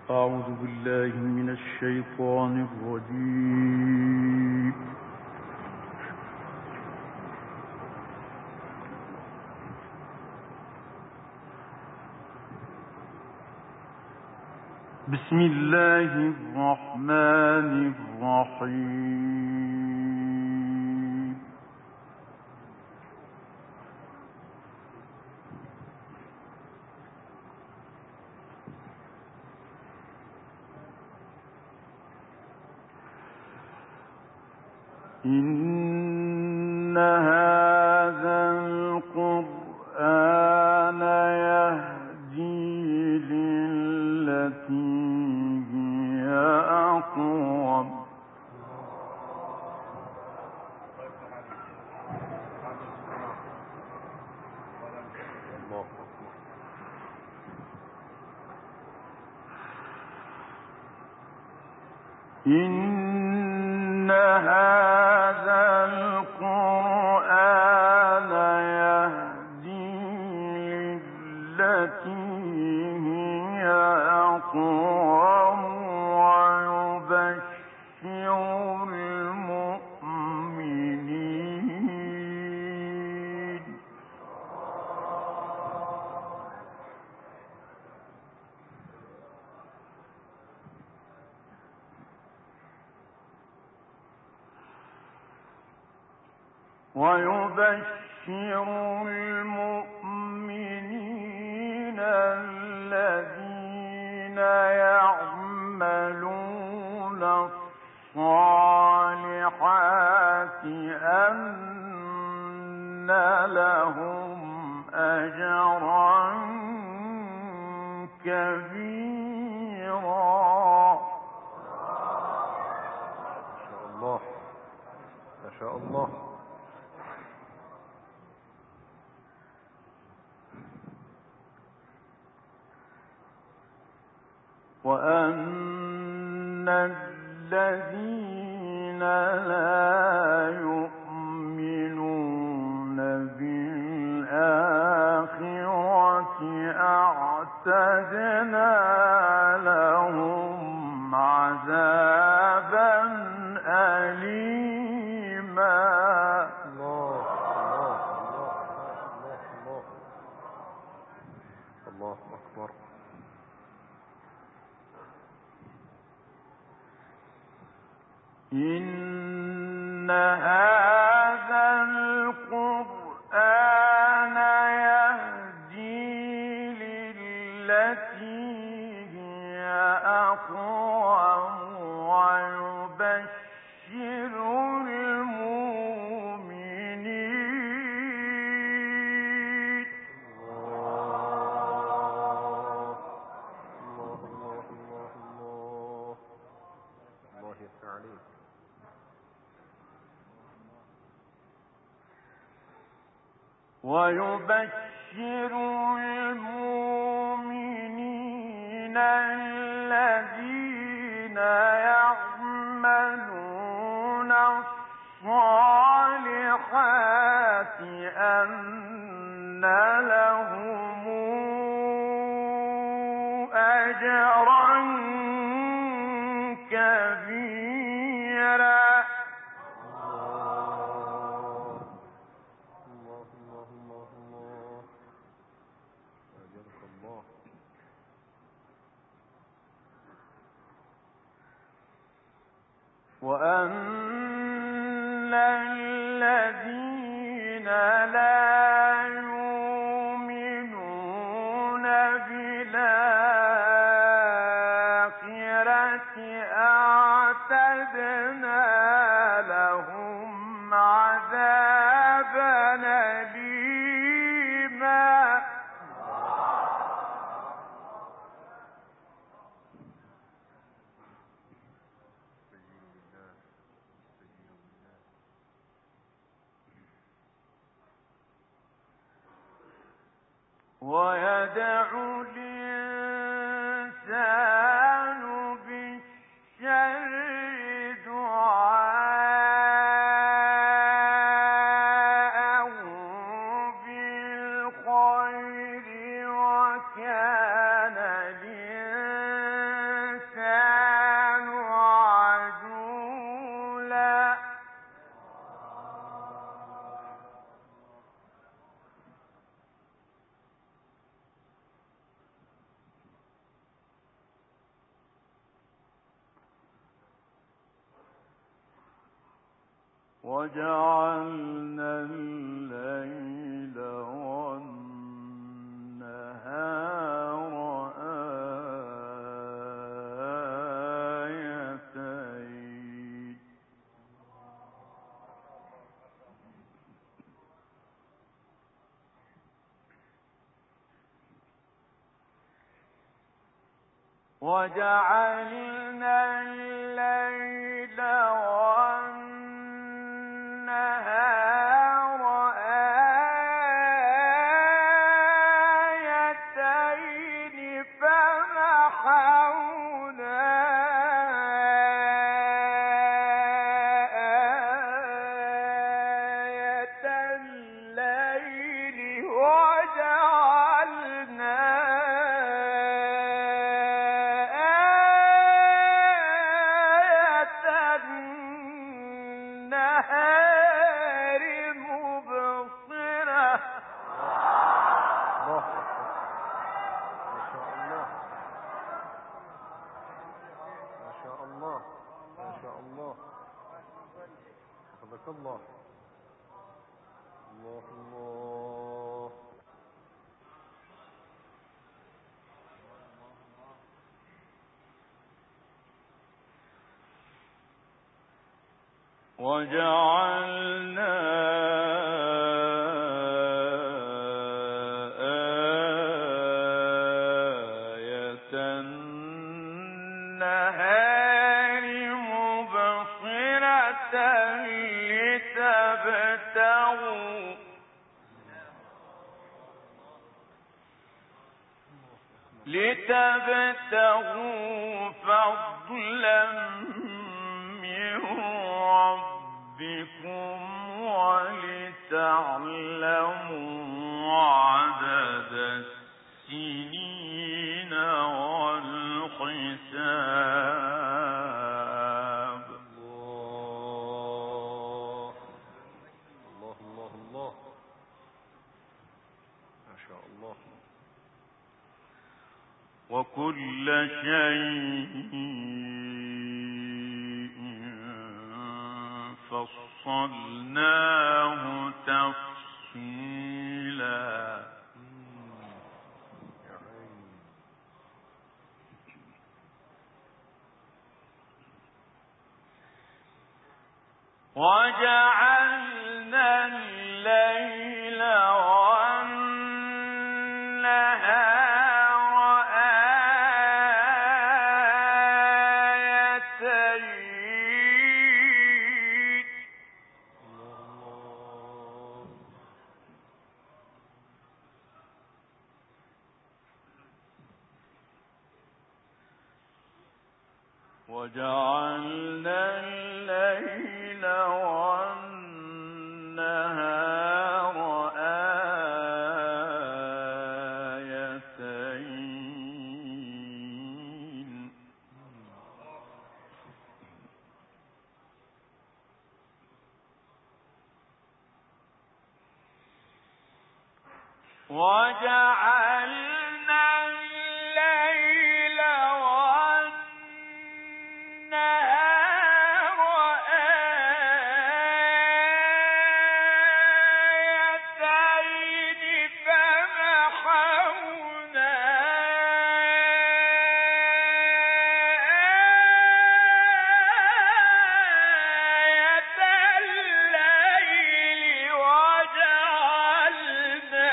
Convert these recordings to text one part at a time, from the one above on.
أعوذ بالله من الشيطان الرجيم. بسم الله الرحمن الرحيم. إن هذا القرآن يهدي للتي هي أقوم. إن هذا القرآن يهدي للتي هي أقوم ويبشر المؤمنين الذين يعملون الصالحات أن لهم أجرا كبيرا. الله ما شاء الله. وأن الذين لا يؤمنون بالآخرة أعتدنا لهم عذابا أليما. الله أكبر. إن هذا القرآن يهدي للتي هي أقوم ويبشر المؤمنين الله يفتح عليك. ويبشر المؤمنين الذين يعملون الصالحات أن لهم أجرا كبيرا. وأن الذين لا يؤمنون بالآخرة أعتدنا لهم عذابا أليما. ويدعو الإنسان بالشر دعاءه بالخير وكان الإنسان وجعلنا الليل والنهار آيتين وجعلنا الليل والنهار آيتين فمحونا آية الليل وجعلنا النهار مبصرة. الله ما شاء الله ما شاء الله ما شاء الله حفظك الله. الله الله. وجعلنا آية النهار مبصرة لتبتغوا فضلا من ربكم ولتعلموا عدد السنين والحساب. الله الله الله الله ما شاء الله. وكل شيء فصلناه تفصيلا. وجعلنا الليل والنهار آيتين وجعلنا الليل والنهار آيتين وجعلنا الليل والنهار آيتين فمحونا آية الليل وجعلنا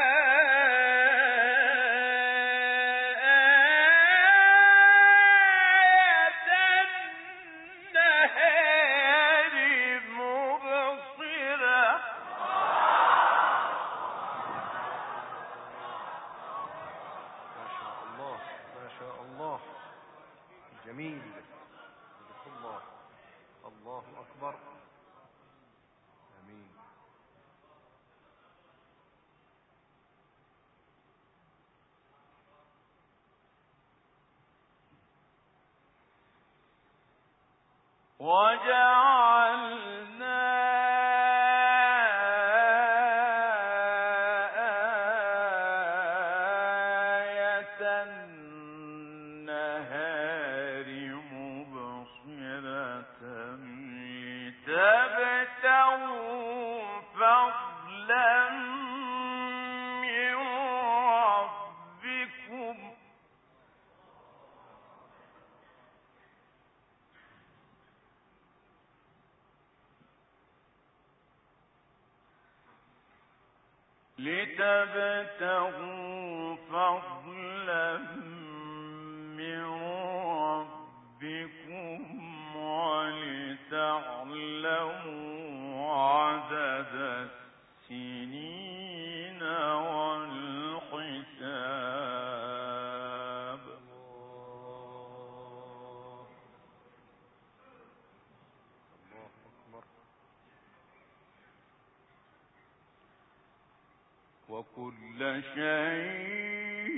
جميل. الله الله أكبر. آمين. وجعلنا آية النهار مبصرة لتبتغوا لتبتغوا فضلا من ربكم ولتعلموا عدد السنين والحساب. الله أكبر. وكل شيء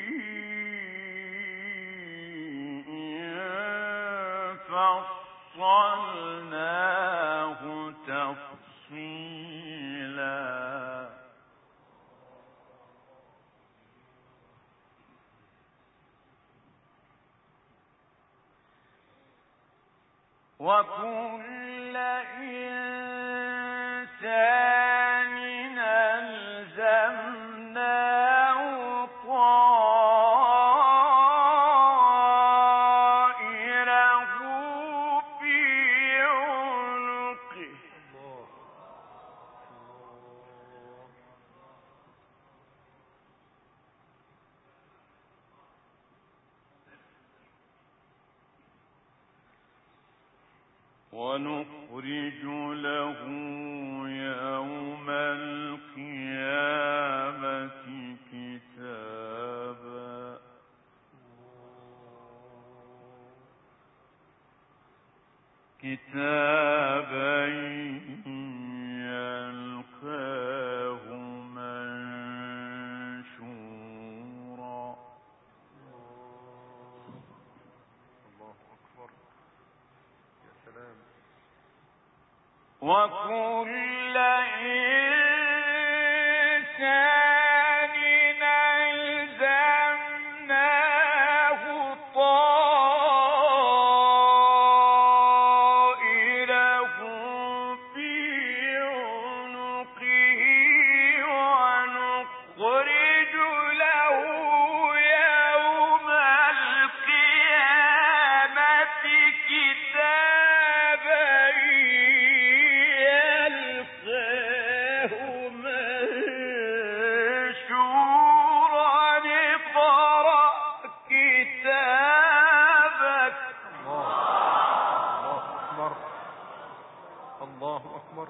فصلناه تفصيلا. وكل إنسان ألزمناه طائره في عنقه. ونخرج له يوم القيامة كتابا يلقاه منشورا. الله أكبر. يا سلام. وكل إنسان ألزمناه طائره في عنقه ونخرج له يوم القيامة كتابا يلقاه منشورا. اقرأ كتابك. الله أكبر. الله أكبر.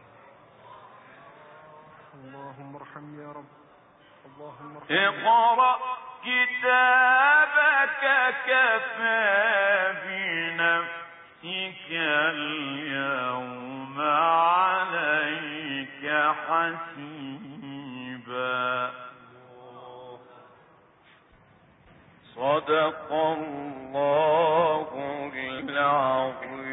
اللهم ارحمني يا رب. اللهم ارحمني. اقرأ كتابك كفى بنفسك اليوم عليك حسيبا. صدق الله العظيم.